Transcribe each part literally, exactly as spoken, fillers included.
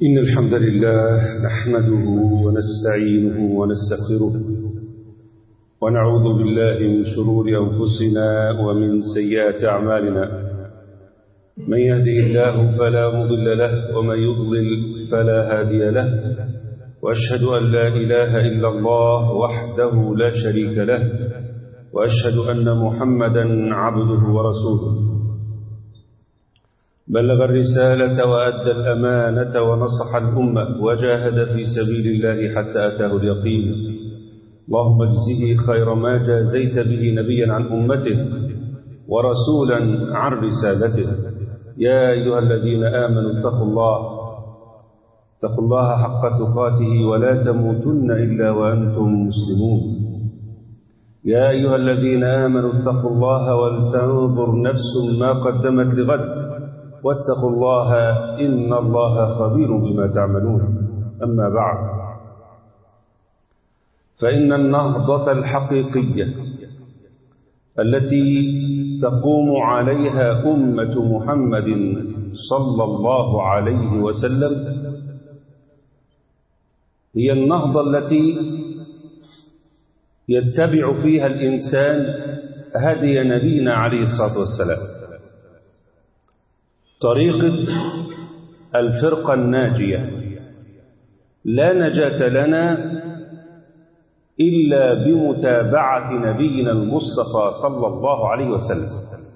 إن الحمد لله نحمده ونستعينه ونستغفره ونعوذ بالله من شرور أنفسنا ومن سيئات أعمالنا. من يهده الله فلا مضل له ومن يضلل فلا هادي له، وأشهد أن لا إله إلا الله وحده لا شريك له، وأشهد أن محمدا عبده ورسوله. بلغ الرسالة وأدى الأمانة ونصح الأمة وجاهد في سبيل الله حتى أتاه اليقين. اللهم اجزه خير ما جازيت به نبيا عن أمته ورسولا عن رسالته. يا أيها الذين آمنوا اتقوا الله اتقوا الله حق تقاته ولا تموتن إلا وأنتم مسلمون. يا أيها الذين آمنوا اتقوا الله ولتنظر نفس ما قدمت لغد واتقوا الله إن الله خبير بما تعملون. أما بعد، فإن النهضة الحقيقية التي تقوم عليها أمة محمد صلى الله عليه وسلم هي النهضة التي يتبع فيها الإنسان هدي نبينا عليه الصلاة والسلام، طريقة الفرقة الناجية. لا نجاة لنا إلا بمتابعة نبينا المصطفى صلى الله عليه وسلم،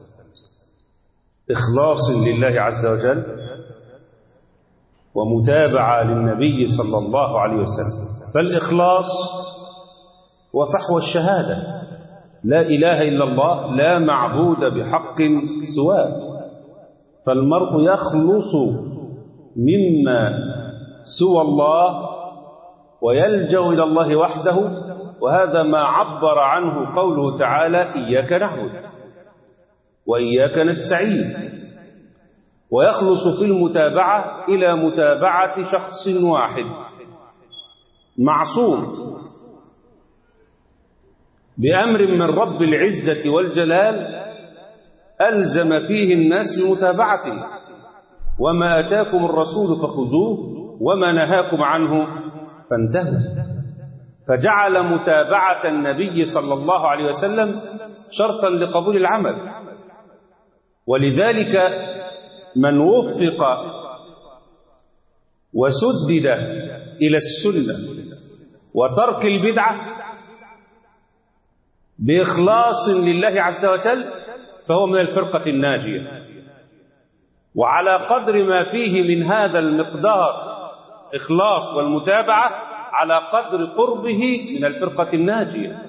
إخلاص لله عز وجل ومتابعة للنبي صلى الله عليه وسلم. فالإخلاص وفحوى الشهادة لا إله إلا الله لا معبود بحق سواه. فالمرء يخلص مما سوى الله ويلجأ إلى الله وحده، وهذا ما عبر عنه قوله تعالى: إياك نعبد وإياك نستعين. ويخلص في المتابعة إلى متابعة شخص واحد معصوم بأمر من رب العزة والجلال ألزم فيه الناس بمتابعته. وما أتاكم الرسول فخذوه وما نهاكم عنه فانتهوا. فجعل متابعة النبي صلى الله عليه وسلم شرطا لقبول العمل. ولذلك من وفق وسدد إلى السنة وترك البدعة بإخلاص لله عز وجل فهو من الفرقة الناجية. وعلى قدر ما فيه من هذا المقدار إخلاص والمتابعة على قدر قربه من الفرقة الناجية.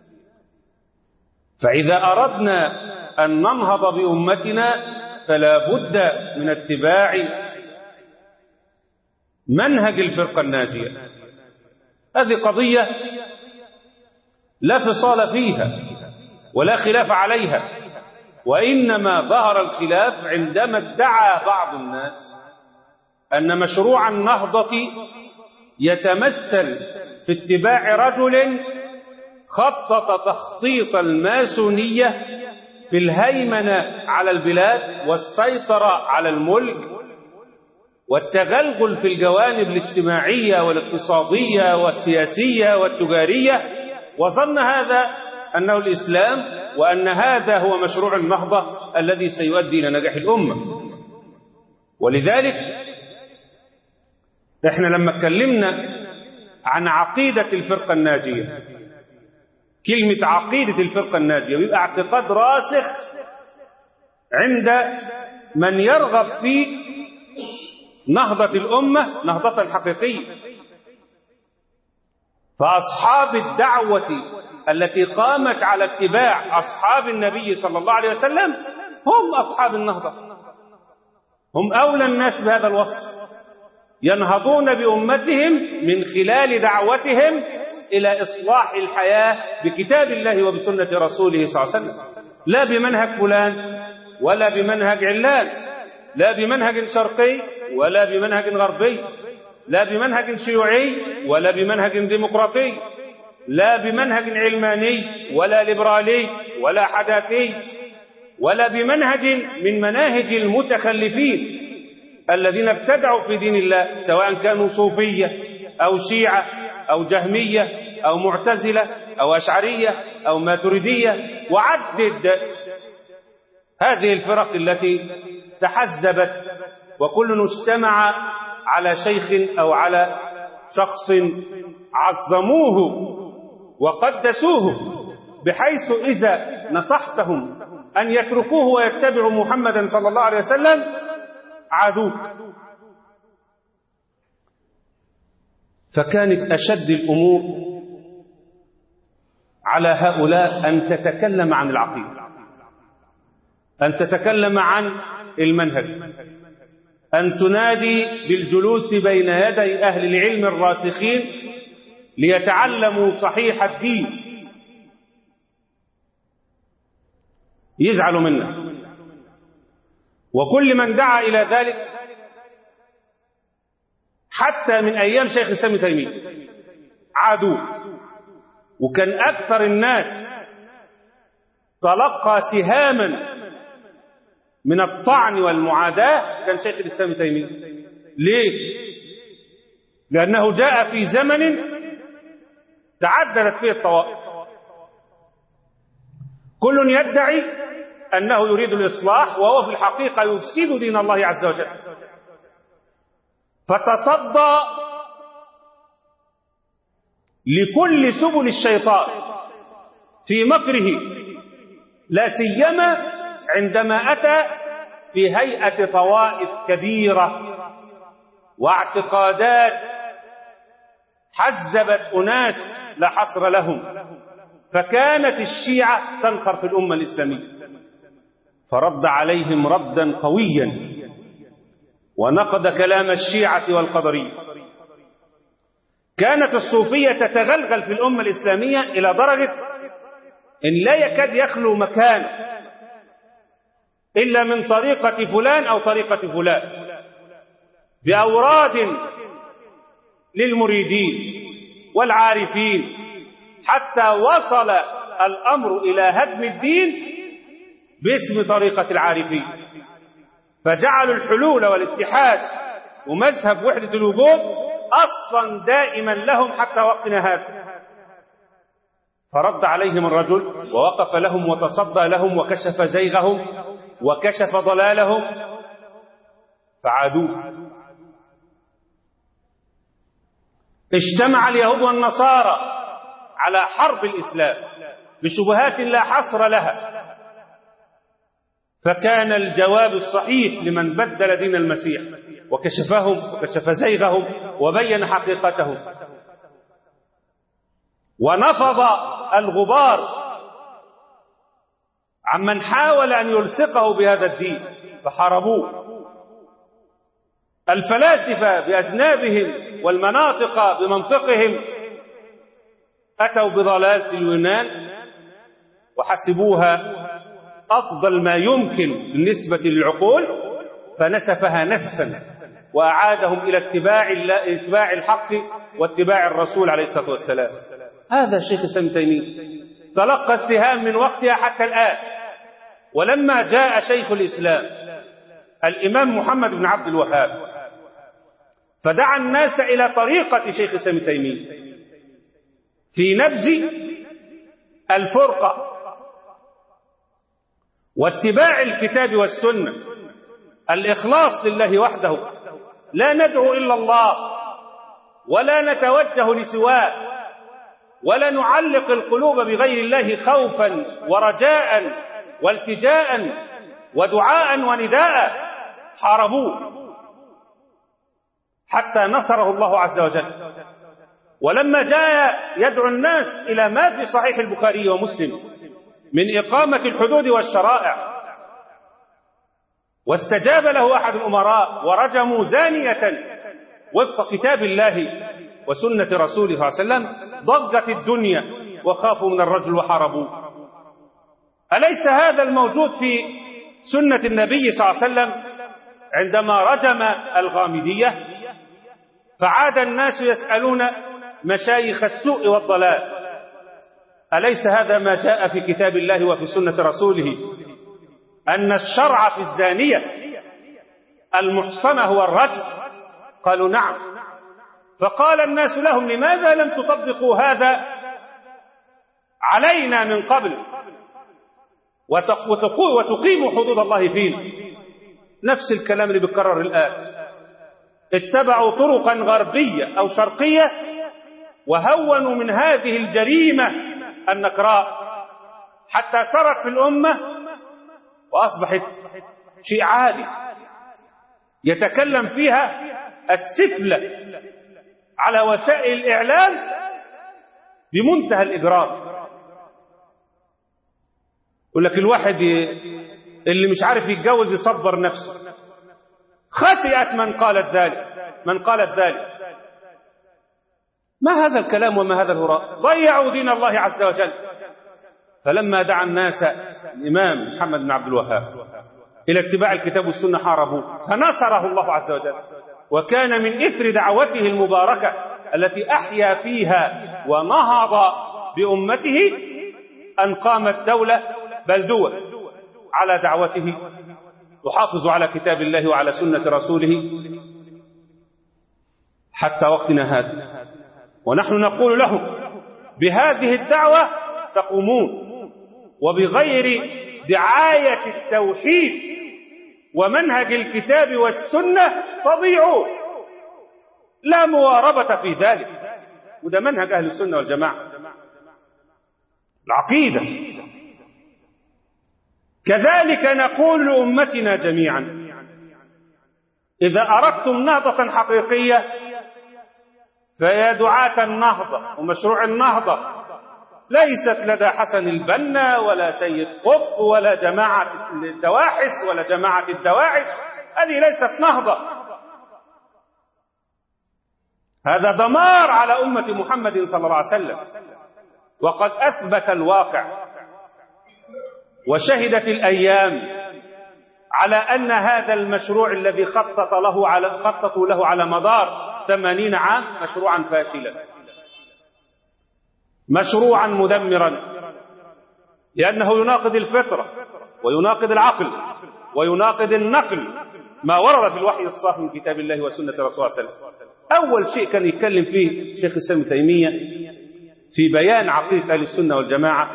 فإذا أردنا أن ننهض بأمتنا فلا بد من اتباع منهج الفرقة الناجية. هذه قضية لا فصال فيها ولا خلاف عليها، وإنما ظهر الخلاف عندما ادعى بعض الناس أن مشروع النهضة يتمثل في اتباع رجل خطط تخطيط الماسونية في الهيمنة على البلاد والسيطرة على الملك والتغلغل في الجوانب الاجتماعية والاقتصادية والسياسية والتجارية، وظن هذا أنه الإسلام وأن هذا هو مشروع النهضة الذي سيؤدي إلى نجاح الأمة. ولذلك إحنا لما اتكلمنا عن عقيدة الفرقة الناجية، كلمة عقيدة الفرقة الناجية بيبقى اعتقاد راسخ عند من يرغب في نهضة الأمة نهضة الحقيقية. فأصحاب الدعوة التي قامت على اتباع أصحاب النبي صلى الله عليه وسلم هم أصحاب النهضة، هم أولى الناس بهذا الوصف، ينهضون بأمتهم من خلال دعوتهم إلى إصلاح الحياة بكتاب الله وبسنة رسوله صلى الله عليه وسلم، لا بمنهج فلان ولا بمنهج علان، لا بمنهج شرقي ولا بمنهج غربي، لا بمنهج شيوعي ولا بمنهج ديمقراطي، لا بمنهج علماني ولا ليبرالي ولا حداثي، ولا بمنهج من مناهج المتخلفين الذين ابتدعوا في دين الله، سواء كانوا صوفية أو شيعة أو جهمية أو معتزلة أو أشعرية أو ماتريدية، وعدد هذه الفرق التي تحزبت، وكل اجتمع على شيخ أو على شخص عظموه وقدسوه، بحيث إذا نصحتهم أن يتركوه ويتبعوا محمدا صلى الله عليه وسلم عادوك. فكانت أشد الأمور على هؤلاء أن تتكلم عن العقيدة، أن تتكلم عن المنهج، أن تنادي بالجلوس بين يدي أهل العلم الراسخين ليتعلموا صحيح الدين. يزعلوا منك، وكل من دعا إلى ذلك حتى من أيام شيخ الإسلام ابن تيمية عادوه. وكان أكثر الناس تلقى سهاما من الطعن والمعاداة كان شيخ الإسلام ابن تيمية. ليه؟ لأنه جاء في زمن تعددت فيه الطوائف، كل يدعي أنه يريد الإصلاح وهو في الحقيقة يفسد دين الله عز وجل، فتصدى لكل سبل الشيطان في مكره، لا سيما عندما أتى في هيئة طوائف كبيرة واعتقادات حزبت أناس لا حصر لهم، فكانت الشيعة تنخر في الأمة الإسلامية، فرد عليهم ردا قويا ونقد كلام الشيعة والقدرية. كانت الصوفية تتغلغل في الأمة الإسلامية إلى درجة إن لا يكاد يخلو مكان إلا من طريقة فلان أو طريقة فلان، بأوراد للمريدين والعارفين، حتى وصل الأمر إلى هدم الدين باسم طريقة العارفين، فجعلوا الحلول والاتحاد ومذهب وحدة الوجود أصلا دائما لهم حتى وقتنا هذا. فرد عليهم الرجل ووقف لهم وتصدى لهم وكشف زيغهم وكشف ضلالهم فعادوه. اجتمع اليهود والنصارى على حرب الإسلام بشبهات لا حصر لها، فكان الجواب الصحيح لمن بدل دين المسيح وكشفهم وكشف زيغهم وبين حقيقتهم، ونفض الغبار عمن حاول أن يلصقه بهذا الدين فحاربوه. الفلاسفة بأذنابهم والمناطق بمنطقهم أتوا بضلالة اليونان وحسبوها أفضل ما يمكن بالنسبة للعقول، فنسفها نسفا وأعادهم إلى اتباع, اتباع الحق واتباع الرسول عليه الصلاة والسلام. هذا شيخ الإسلام ابن تيمية تلقى السهام من وقتها حتى الآن. ولما جاء شيخ الإسلام الإمام محمد بن عبد الوهاب فدعا الناس إلى طريقة شيخ الإسلام ابن تيمية في نبذ الفرقة واتباع الكتاب والسنة، الإخلاص لله وحده، لا ندعو إلا الله ولا نتوجه لسواه ولا نعلق القلوب بغير الله خوفا ورجاء والتجاء ودعاء ونداء. حاربوه حتى نصره الله عز وجل. ولما جاء يدعو الناس إلى ما في صحيح البخاري ومسلم من إقامة الحدود والشرائع، واستجاب له أحد الأمراء ورجموا زانية وفق كتاب الله وسنة رسوله صلى الله عليه وسلم، ضجت الدنيا وخافوا من الرجل وحاربوه. أليس هذا الموجود في سنة النبي صلى الله عليه وسلم عندما رجم الغامدية؟ فعاد الناس يسألون مشايخ السوء والضلال. أليس هذا ما جاء في كتاب الله وفي سنة رسوله، أن الشرع في الزانية المحصنة هو الرجل؟ قالوا نعم. فقال الناس لهم لماذا لم تطبقوا هذا علينا من قبل وتقيموا حدود الله فينا؟ نفس الكلام اللي بيتكرر الآن. اتبعوا طرقا غربية أو شرقية وهونوا من هذه الجريمة النكراء حتى سرت في الأمة وأصبحت شيء عادي يتكلم فيها السفلة على وسائل الإعلام بمنتهى الإجرام. يقول لك الواحد اللي مش عارف يتجوز يصبر نفسه. خسئت من قالت ذلك من قالت ذلك. ما هذا الكلام وما هذا الهراء؟ ضيعوا دين الله عز وجل. فلما دعا الناس الإمام محمد بن عبد الوهاب إلى اتباع الكتاب والسنة حاربوه فنصره الله عز وجل، وكان من إثر دعوته المباركة التي أحيا فيها ونهض بأمته أن قامت دولة بل دول على دعوته تحافظ على كتاب الله وعلى سنة رسوله حتى وقتنا هذا. ونحن نقول لهم بهذه الدعوة تقومون، وبغير دعاية التوحيد ومنهج الكتاب والسنة تضيعون. لا مواربة في ذلك، وده منهج أهل السنة والجماعة العقيدة. كذلك نقول لأمتنا جميعا إذا أردتم نهضة حقيقية فيا دعاة النهضة ومشروع النهضة ليست لدى حسن البنا ولا سيد قطب ولا جماعة الدواحس ولا جماعة الدواعش. هذه ليست نهضة، هذا دمار على أمة محمد صلى الله عليه وسلم. وقد أثبت الواقع وشهدت الأيام على أن هذا المشروع الذي خطط له على خططوا له على مدار ثمانين عام مشروعا فاشلا، مشروعا مدمرا، لأنه يناقض الفطرة ويناقض العقل ويناقض النقل ما ورد في الوحي الصافي من كتاب الله وسنة رسول الله صلى الله عليه وسلم. أول شيء كان يتكلم فيه شيخ الإسلام ابن تيمية في بيان عقيدة أهل السنة والجماعة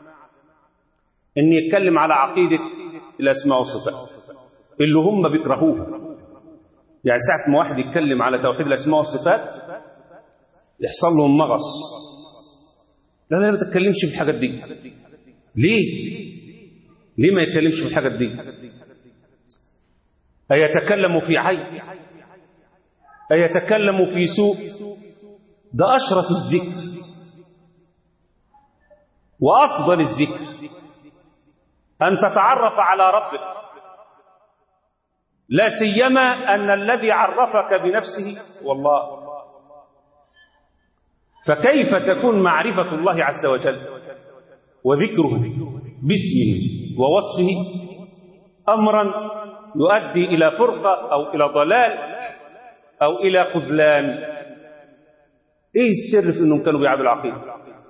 أن يتكلم على عقيدة الأسماء والصفات اللي هم بيكرهوها. يعني ساعة ما واحد يتكلم على توحيد الأسماء والصفات يحصل لهم مغص. لا لا ما تتكلمش في الحاجات دي. ليه؟ ليه ما يتكلمش في الحاجات دي؟ أيتكلم في عيب؟ أيتكلم في سوء؟ ده أشرف الذكر وأفضل الذكر أن تتعرف على ربك، لا سيما أن الذي عرفك بنفسه والله. فكيف تكون معرفة الله عز وجل وذكره باسمه ووصفه أمرا يؤدي إلى فرقة أو إلى ضلال أو إلى خذلان؟ إيه السر في أنهم كانوا بيعبدوا العقيدة؟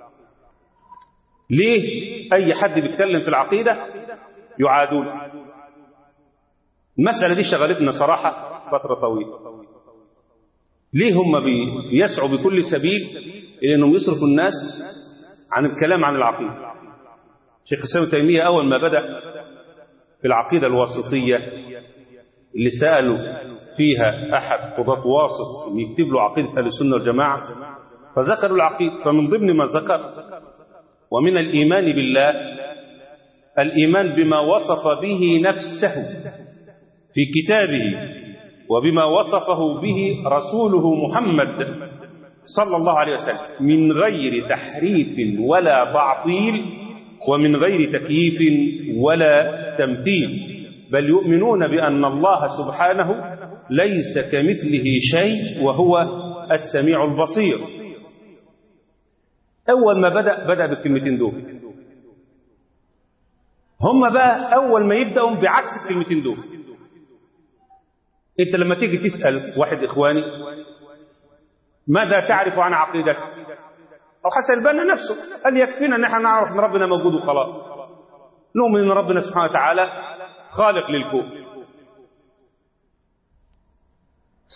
ليه أي حد بيتكلم في العقيدة يعادون؟ المسألة دي شغلتنا صراحة فترة طويلة. ليه هم بيسعوا بكل سبيل إلى أنهم يصرفوا الناس عن الكلام عن العقيدة؟ شيخ الإسلام ابن تيمية أول ما بدأ في العقيدة الواسطية اللي سألوا فيها أحد قضاة واسط أن يكتب له عقيدة أهل السنة والجماعة فذكروا العقيدة. فمن ضمن ما ذكر ومن الإيمان بالله الإيمان بما وصف به نفسه في كتابه وبما وصفه به رسوله محمد صلى الله عليه وسلم من غير تحريف ولا تعطيل ومن غير تكييف ولا تمثيل، بل يؤمنون بأن الله سبحانه ليس كمثله شيء وهو السميع البصير. أول ما بدأ بدأ بالكلمتين دول. هم بقى أول ما يبدأوا بعكس الكلمتين دول. أنت لما تيجي تسأل واحد إخواني ماذا تعرف عن عقيدتك أو حسن البنا نفسه قال يكفينا أن احنا نعرف أن ربنا موجود وخلاص، نؤمن أن ربنا سبحانه وتعالى خالق للكون.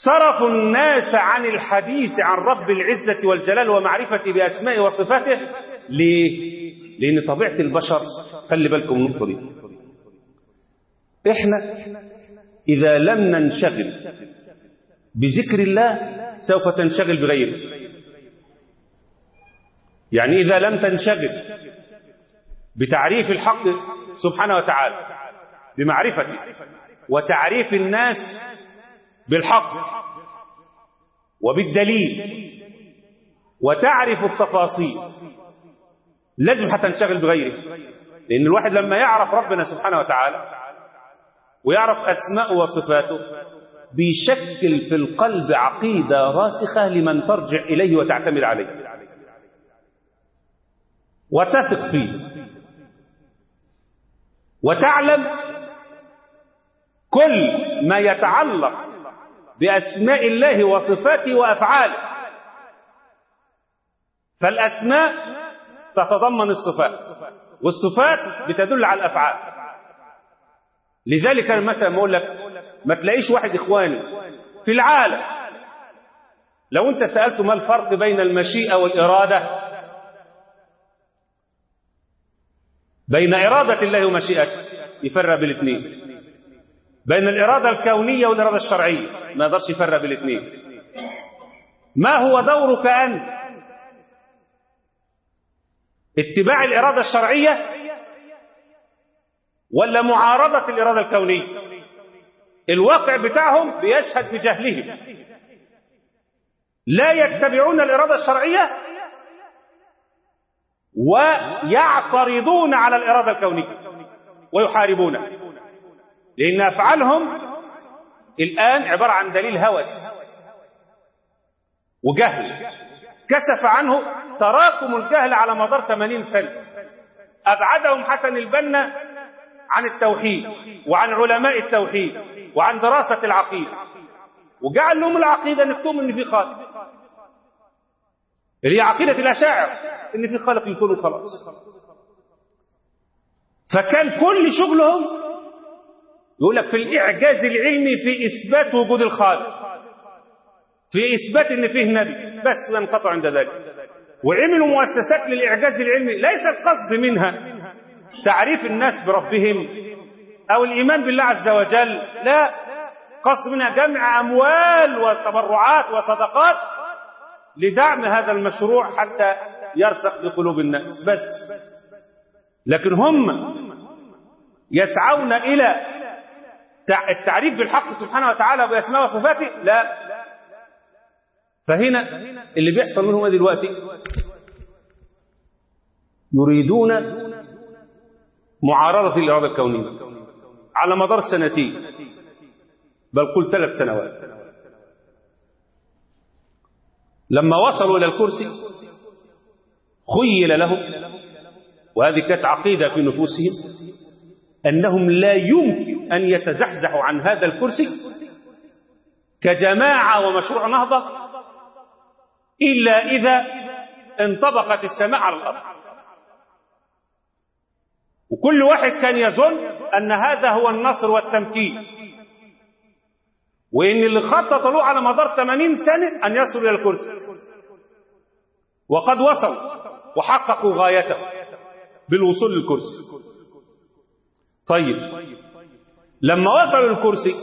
صرفوا الناس عن الحديث عن رب العزة والجلال ومعرفة بأسمائه وصفاته. ليه؟ لأن طبيعة البشر، خلي بالكم من النقطة دي، إحنا إذا لم ننشغل بذكر الله سوف تنشغل بغيره. يعني إذا لم تنشغل بتعريف الحق سبحانه وتعالى بمعرفته وتعريف الناس بالحق وبالدليل وتعرف التفاصيل، لازم هتنشغل بغيره. لأن الواحد لما يعرف ربنا سبحانه وتعالى ويعرف أسماءه وصفاته بيشكل في القلب عقيدة راسخة لمن ترجع إليه وتعتمد عليه وتثق فيه، وتعلم كل ما يتعلق بأسماء الله وصفاته وأفعاله. فالأسماء تتضمن الصفات، والصفات بتدل على الأفعال. لذلك أنا مثلا بقول لك ما تلاقيش واحد إخواني في العالم لو أنت سألته ما الفرق بين المشيئة والإرادة، بين إرادة الله ومشيئته، يفرق بالاثنين. بين الإرادة الكونية والإرادة الشرعية ما يقدرش يفرق بالاثنين. ما هو دورك أنت؟ اتباع الإرادة الشرعية ولا معارضة الإرادة الكونية؟ الواقع بتاعهم بيشهد بجهلهم، لا يتبعون الإرادة الشرعية ويعترضون على الإرادة الكونية ويحاربونها، لأن أفعالهم الآن عبارة عن دليل هوس وجهل كشف عنه تراكم الجهل على مدار ثمانين سنة. أبعدهم حسن البنا عن التوحيد وعن علماء التوحيد وعن دراسة العقيدة، وجعل لهم العقيدة نكتم إن في خالق، اللي هي عقيدة الأشاعرة إن في خالق يكون خلاص. فكان كل شغلهم يقول لك في الإعجاز العلمي في إثبات وجود الخالق، في إثبات إن فيه نبي، بس وينقطع عند ذلك. وعملوا مؤسسات للإعجاز العلمي ليس القصد منها تعريف الناس بربهم أو الإيمان بالله عز وجل، لا، قصد منها جمع أموال وتبرعات وصدقات لدعم هذا المشروع حتى يرسخ بقلوب الناس بس. لكن هم يسعون إلى التعريف بالحق سبحانه وتعالى بأسماء وصفاته، لا. فهنا اللي بيحصل منهم دلوقتي يريدون معارضة الإرادة الكونية على مدار سنتين، بل قل ثلاث سنوات. لما وصلوا إلى الكرسي خيل لهم، وهذه كانت عقيدة في نفوسهم، أنهم لا يمكن أن يتزحزحوا عن هذا الكرسي كجماعة ومشروع نهضة إلا إذا انطبقت السماء على الأرض. وكل واحد كان يظن أن هذا هو النصر والتمكين، وإن اللي خطط له على مدار ثمانين سنة أن يصلوا إلى الكرسي، وقد وصلوا وحققوا غايته بالوصول للكرسي. طيب لما وصلوا للكرسي،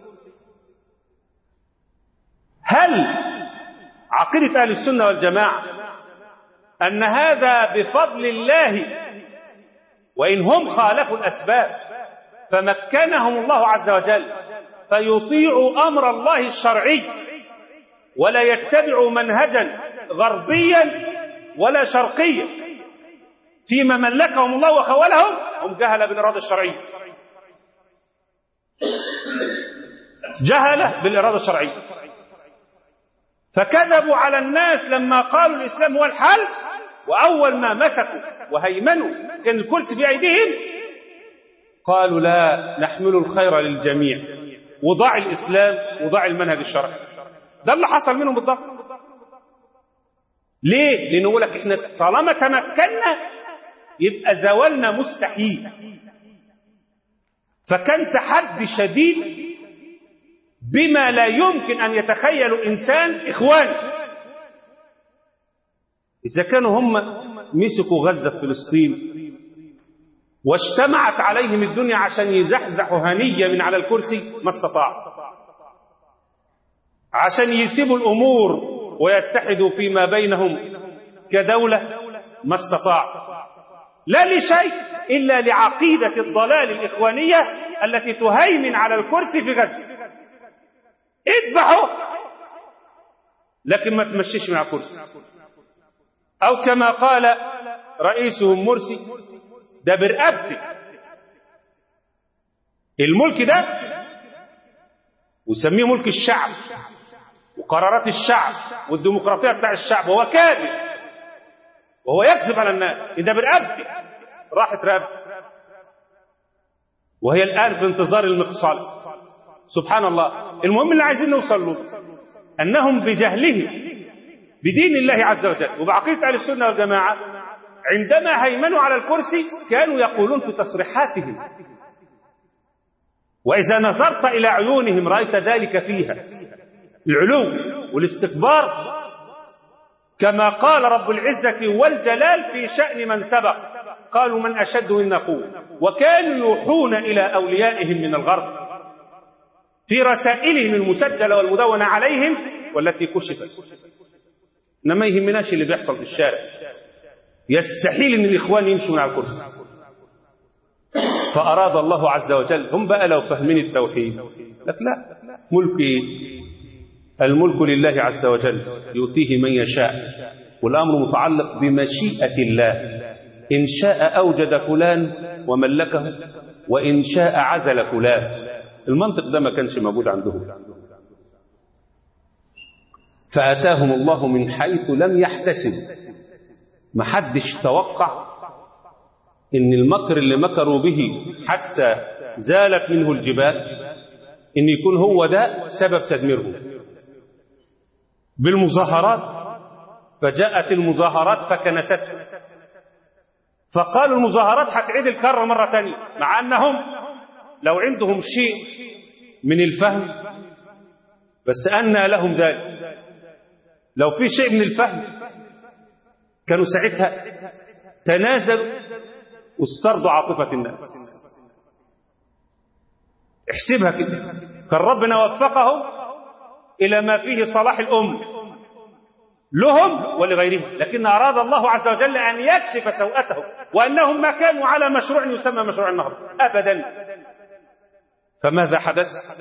هل عقيدة أهل السنة والجماعة أن هذا بفضل الله وإن هم خالفوا الأسباب فمكنهم الله عز وجل فيطيعوا أمر الله الشرعي ولا يتبعوا منهجا غربيا ولا شرقيا فيما ملكهم الله وخولهم؟ هم جهل بالإرادة الشرعية، جهل بالإرادة الشرعية، فكذبوا على الناس لما قالوا الإسلام هو الحل. وأول ما مسكوا وهيمنوا كان الكرسي بأيديهم قالوا لا، نحمل الخير للجميع، وضع الإسلام وضع المنهج الشرعي. ده اللي حصل منهم بالضبط. ليه؟ لأنه يقول لك إحنا طالما تمكنا يبقى زوالنا مستحيل. فكان تحدي شديد بما لا يمكن أن يتخيل إنسان إخواني. إذا كانوا هم مسكوا غزة في فلسطين واجتمعت عليهم الدنيا عشان يزحزحوا هنية من على الكرسي ما استطاعوا، عشان يسيبوا الأمور ويتحدوا فيما بينهم كدولة ما استطاعوا، لا لشيء إلا لعقيدة الضلال الإخوانية التي تهيمن على الكرسي في غزة. اذبحوا لكن ما تمشيش مع كرسي. أو كما قال رئيسهم مرسي: ده برقبتي الملك ده، ويسميه ملك الشعب وقرارات الشعب والديمقراطية بتاع الشعب. وهو كاذب وهو يكذب على الناس. ده برقبتي، راحت رقبتي، وهي الآن في انتظار المقصال. سبحان الله. المهم اللي عايزين نوصل له أنهم بجهلهم بدين الله عز وجل وبعقيدة أهل السنة والجماعة عندما هيمنوا على الكرسي كانوا يقولون في تصريحاتهم، وإذا نظرت إلى عيونهم رأيت ذلك فيها، العلو والاستكبار، كما قال رب العزة والجلال في شأن من سبق: قالوا من أشد منا قوة. وكانوا يوحون إلى أوليائهم من الغرب في رسائلهم المسجلة والمدونة عليهم والتي كشفت. إنما يهمناش اللي بيحصل في الشارع. يستحيل أن الإخوان يمشوا من على الكرسي. فأراد الله عز وجل، هم بقى لو فهمين التوحيد لك لا، ملك الملك لله عز وجل يؤتيه من يشاء، والأمر متعلق بمشيئة الله. إن شاء أوجد فلان وملكه، وإن شاء عزل فلان. المنطق ده ما كانش موجود عندهم، فأتاهم الله من حيث لم يحتسب. ما حدش توقع إن المكر اللي مكروا به حتى زالت منه الجبال إن يكون هو ده سبب تدميرهم بالمظاهرات. فجاءت المظاهرات فكنستهم، فقالوا المظاهرات هتعيد الكرة مرة ثانية، مع أنهم لو عندهم شيء من الفهم، بس أنى لهم ذلك. لو في شيء من الفهم كانوا ساعتها تنازلوا واسترضوا عاطفة الناس. احسبها كده، كان ربنا وفقهم إلى ما فيه صلاح الأمة لهم ولغيرهم، لكن أراد الله عز وجل أن يكشف سوءتهم وأنهم ما كانوا على مشروع يسمى مشروع النهضة أبدا. فماذا حدث؟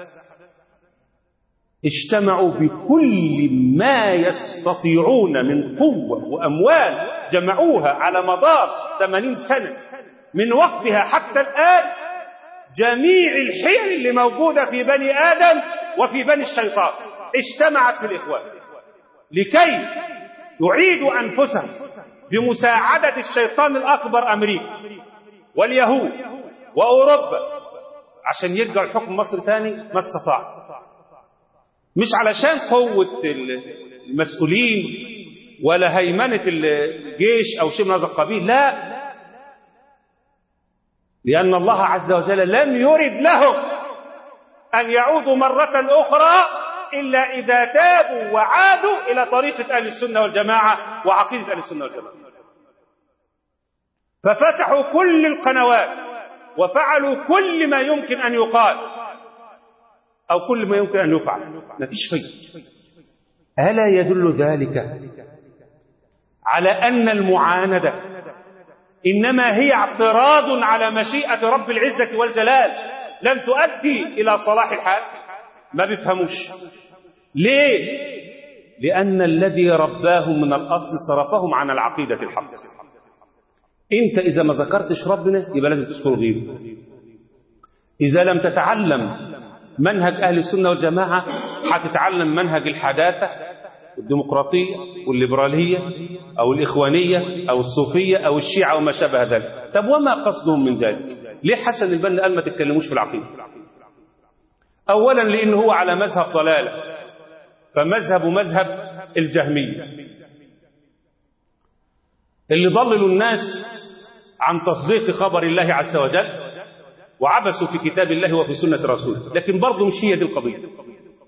اجتمعوا بكل ما يستطيعون من قوة وأموال، جمعوها على مدار ثمانين سنة من وقتها حتى الآن، جميع الحيل اللي موجودة في بني آدم وفي بني الشيطان اجتمعت في الإخوان لكي يعيدوا أنفسهم بمساعدة الشيطان الأكبر أمريكا واليهود وأوروبا عشان يرجعوا الحكم مصر ثاني. ما استطاع، مش علشان قوة المسؤولين ولا هيمنة الجيش أو شيء من هذا القبيل، لا، لأن الله عز وجل لم يرد لهم أن يعودوا مرة أخرى إلا إذا تابوا وعادوا إلى طريقة أهل السنة والجماعة وعقيدة أهل السنة والجماعة. ففتحوا كل القنوات وفعلوا كل ما يمكن أن يقال أو كل ما يمكن أن يفعل، ما فيش شيء. ألا يدل ذلك على أن المعاندة إنما هي اعتراض على مشيئة رب العزة والجلال لم تؤدي إلى صلاح الحال؟ ما بيفهموش ليه؟ لأن الذي رباهم من الأصل صرفهم عن العقيدة الحق. أنت إذا ما ذكرتش ربنا يبقى لازم تذكر غيره. إذا لم تتعلم منهج أهل السنة والجماعة هتتعلم منهج الحداثة والديمقراطية والليبرالية أو الإخوانية أو الصوفية أو الشيعة وما شابه ذلك. طب وما قصدهم من ذلك؟ ليه حسن البنا قال ما تتكلموش في العقيدة؟ أولا لأنه هو على مذهب ضلالة، فمذهب مذهب الجهمية اللي ضللوا الناس عن تصديق خبر الله عز وجل وعبثوا في كتاب الله وفي سنة رسوله. لكن برضه مش هي دي القضية.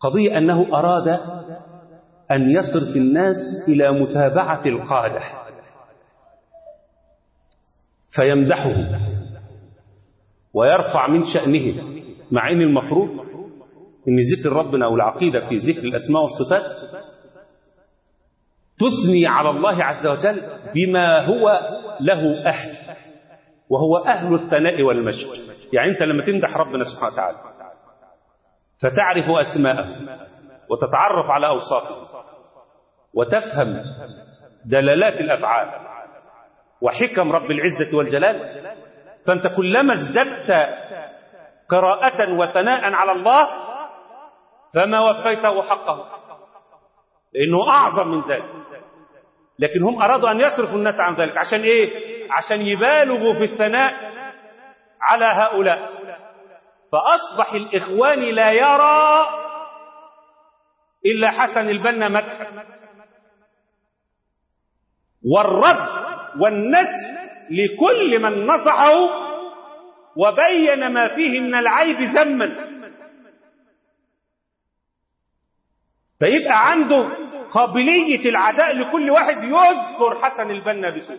قضية أنه أراد أن يصرف الناس إلى متابعة القادة فيمدحه ويرفع من شأنه، مع أن المفروض أن ذكر ربنا أو العقيدة في ذكر الأسماء والصفات تثني على الله عز وجل بما هو له أهل، وهو أهل الثناء والمجد. يعني أنت لما تمدح ربنا سبحانه وتعالى فتعرف أسماءه وتتعرف على أوصافه وتفهم دلالات الأفعال وحكم رب العزة والجلال، فأنت كلما ازددت قراءة وثناء على الله فما وفيته حقه، لأنه أعظم من ذلك. لكن هم أرادوا أن يصرفوا الناس عن ذلك عشان إيه؟ عشان يبالغوا في الثناء على هؤلاء، فأصبح الإخوان لا يرى إلا حسن البنا مدحا، والرد والنسل لكل من نصحه وبين ما فيه من العيب ذما، فيبقى عنده قابلية العداء لكل واحد يذكر حسن البنا بسوء.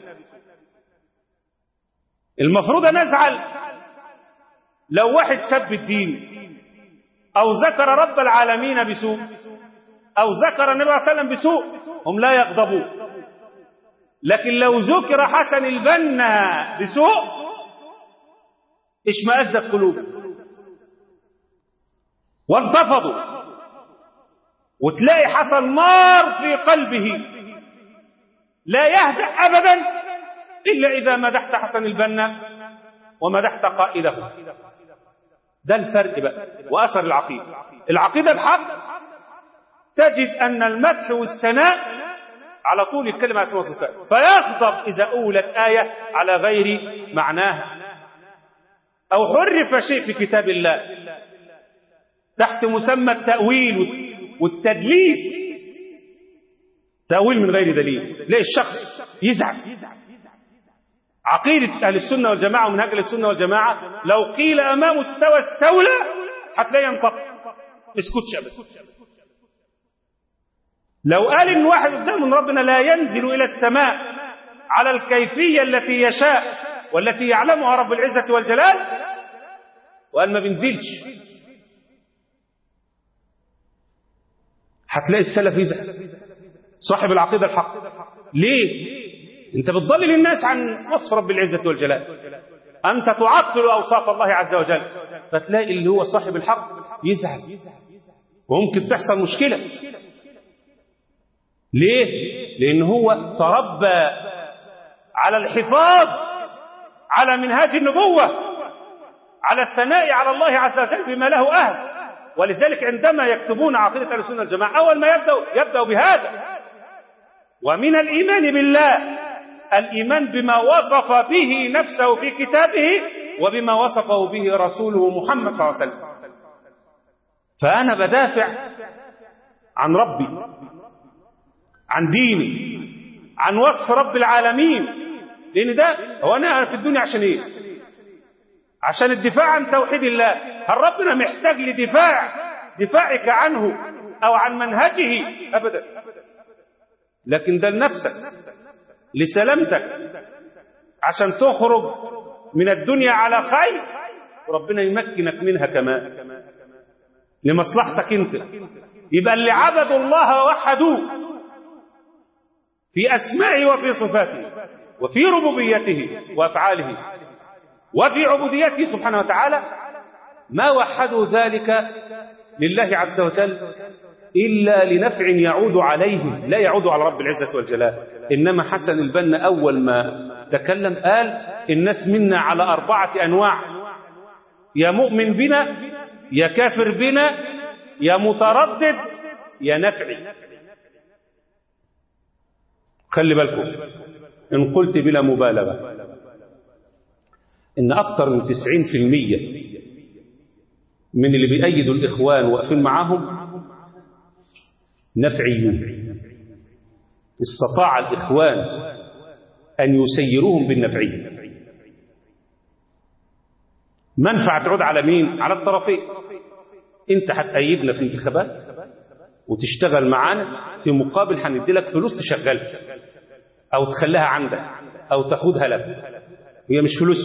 المفروض أن نزعل لو واحد سب الدين أو ذكر رب العالمين بسوء أو ذكر النبي صلى الله عليه وسلم بسوء، هم لا يغضبون. لكن لو ذكر حسن البنا بسوء اشمأزت قلوبهم وانتفضوا، وتلاقي حصل نار في قلبه لا يهدأ أبدا إلا إذا مدحت حسن البنا ومدحت قائده. ده الفرق بقى وأثر العقيدة. العقيدة الحق تجد أن المدح والثناء على طول يتكلم عن اسماء وصفات، فيغضب إذا أولت آية على غير معناها أو حرف شيء في كتاب الله تحت مسمى التأويل والتدليس، تأويل من غير دليل، ليه الشخص يزعل. عقيدة أهل السنة والجماعة ومنهج أهل السنة والجماعة لو قيل أمامه استوى استولى هتلاقيه ينطق، اسكتش أبدا. لو قال إن واحد قدام من ربنا لا ينزل إلى السماء على الكيفية التي يشاء والتي يعلمها رب العزة والجلال وقال ما بينزلش، هتلاقي السلف يزعل صاحب العقيدة الحق. ليه؟ انت بتضلل الناس عن وصف رب العزة والجلال، انت تعطل اوصاف الله عز وجل، فتلاقي اللي هو صاحب الحق يزعل وممكن تحصل مشكلة. ليه؟ لان هو تربى على الحفاظ على منهاج النبوة، على الثناء على الله عز وجل بما له أهل. ولذلك عندما يكتبون عقيدة أهل السنة والجماعة أول ما يبدأ يبدأ بهذا. ومن الإيمان بالله الإيمان بما وصف به نفسه في كتابه وبما وصفه به رسوله محمد صلى الله عليه وسلم. فأنا بدافع عن ربي، عن ديني، عن وصف رب العالمين، لأن ده هو أنا في الدنيا عشان إيه؟ عشان الدفاع عن توحيد الله. هل ربنا محتاج لدفاع دفاعك عنه أو عن منهجه؟ أبدا. لكن ده لنفسك، لسلامتك، عشان تخرج من الدنيا على خير وربنا يمكنك منها كمان لمصلحتك انت. يبقى اللي عبدوا الله ووحدوه في أسمائه وفي صفاته وفي ربوبيته وأفعاله وفي عبوديته سبحانه وتعالى ما وحدوا ذلك لله عز وجل إلا لنفع يعود عليه لا يعود على رب العزة والجلال. إنما حسن البنا أول ما تكلم قال الناس منا على أربعة أنواع، يا مؤمن بنا يا كافر بنا يا متردد يا نفعي. خلي بالكم إن قلت بلا مبالغة إن أكثر من تسعين في المية من اللي بيأيدوا الإخوان واقفين معاهم نفعيون. استطاع الإخوان أن يسيروهم بالنفعية. منفعة تعود على مين؟ على الطرفين. أنت هتأيدنا في انتخابات وتشتغل معانا، في مقابل هندي لك فلوس تشغلها أو تخليها عندك أو تاخدها لك، هي مش فلوس.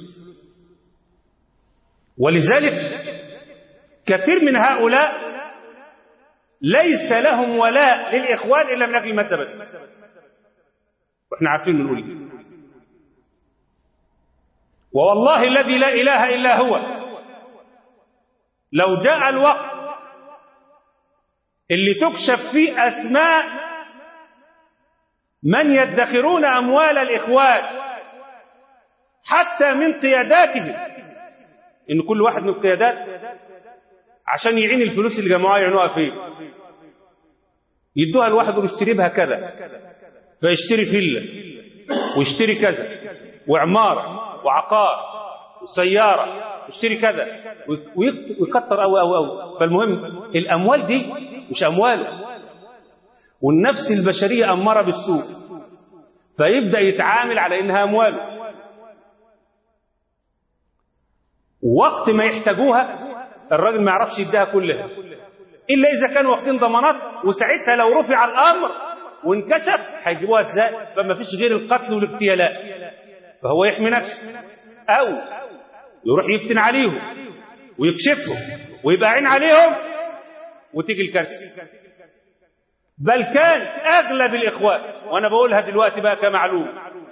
ولذلك كثير من هؤلاء ليس لهم ولاء للإخوان إلا من أجل المادة بس، وإحنا عارفين من نقول. ووالله الذي لا إله إلا هو لو جاء الوقت اللي تكشف فيه أسماء من يدخرون أموال الإخوان حتى من قياداتهم، إن كل واحد من القيادات عشان يعين الفلوس اللي جمعوها يعينوها فيه يدوها الواحد ويشتري بها كذا، فيشتري فيلا ويشتري كذا وعمارة وعقار وسيارة ويشتري كذا ويكتر أو أو أو. فالمهم الأموال دي مش أمواله، والنفس البشرية أمارة بالسوء، فيبدأ يتعامل على إنها أمواله. وقت ما يحتاجوها الراجل ما يعرفش يديها كلها إلا إذا كانوا واخدين ضمانات، وساعتها لو رفع الأمر وانكشف هيجيبوها إزاي؟ فما فيش غير القتل والاغتيالات، فهو يحمي نفسه أو يروح يفتن عليهم ويكشفهم ويبقى عين عليهم وتيجي الكارثة. بل كان أغلب الإخوان، وأنا بقولها دلوقتي بقى كمعلوم،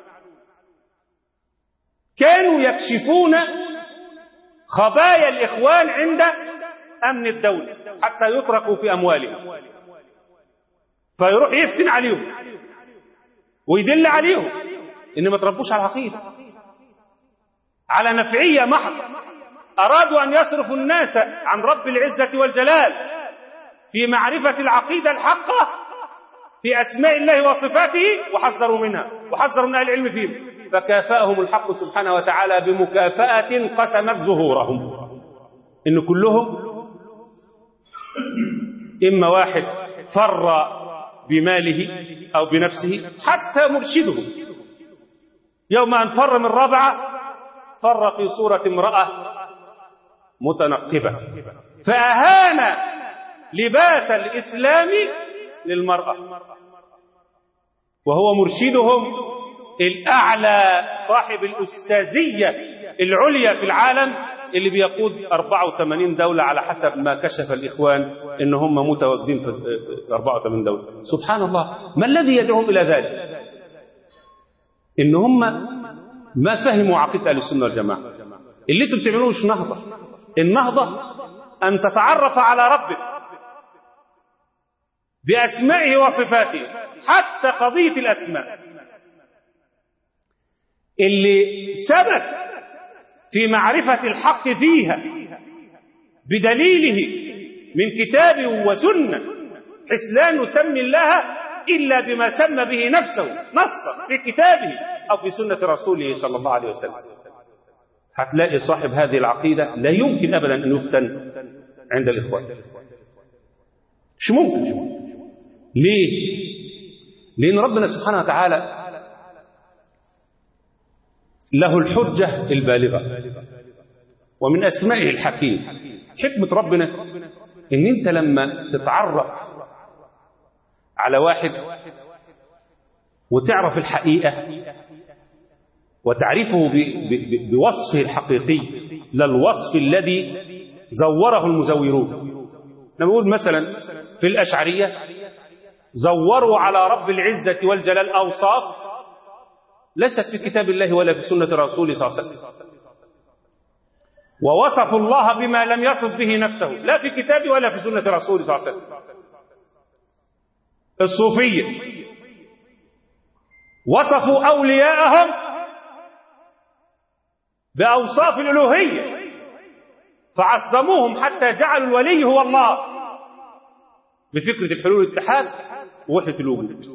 كانوا يكشفون خبايا الإخوان عند أمن الدولة حتى يتركوا في أموالهم، فيروح يفتن عليهم ويدل عليهم إن ما تربوش على العقيدة، على نفعية محض. أرادوا أن يصرفوا الناس عن رب العزة والجلال في معرفة العقيدة الحقة في أسماء الله وصفاته، وحذروا منها وحذروا من أهل العلم فيهم، فكافأهم الحق سبحانه وتعالى بمكافأة قسمت ظهورهم، إن كلهم إما واحد فر بماله أو بنفسه، حتى مرشدهم يوم أن فر من رابعة فر في صورة امرأة متنقبة، فأهان لباس الإسلام للمرأة، وهو مرشدهم الأعلى صاحب الأستاذية العليا في العالم اللي بيقود أربعة وثمانين دولة على حسب ما كشف الإخوان إن هم متواجدين في أربعة وثمانين دولة. سبحان الله، ما الذي يدعوهم إلى ذلك؟ إن هم ما فهموا عقيدة أهل السنة والجماعة. اللي انتم بتعملوه مش نهضة. النهضة أن تتعرف على ربك بأسمائه وصفاته، حتى قضية الأسماء اللي ثبت في معرفة الحق فيها بدليله من كتاب وسنة، حيث لا نسمي الله إلا بما سمى به نفسه نصا في كتابه أو في سنة رسوله صلى الله عليه وسلم. هتلاقي صاحب هذه العقيدة لا يمكن أبدا أن يفتن عند الإخوان، مش ممكن. ليه؟ لأن ربنا سبحانه وتعالى له الحجة البالغة، ومن أسمائه الحكيم. حكمة ربنا إن أنت لما تتعرف على واحد وتعرف الحقيقة وتعرفه بوصفه الحقيقي، لا الوصف الذي زوره المزورون. نقول مثلا في الأشعرية زوروا على رب العزة والجلال أوصاف ليست في كتاب الله ولا في سنة رسوله صلى الله عليه وسلم، ووصفوا الله بما لم يصف به نفسه لا في كتابه ولا في سنة رسوله صلى الله عليه وسلم. الصوفية وصفوا أولياءهم بأوصاف الألوهية، فعظموهم حتى جعلوا الولي هو الله بفكرة الحلول والاتحاد ووحدة الوجود.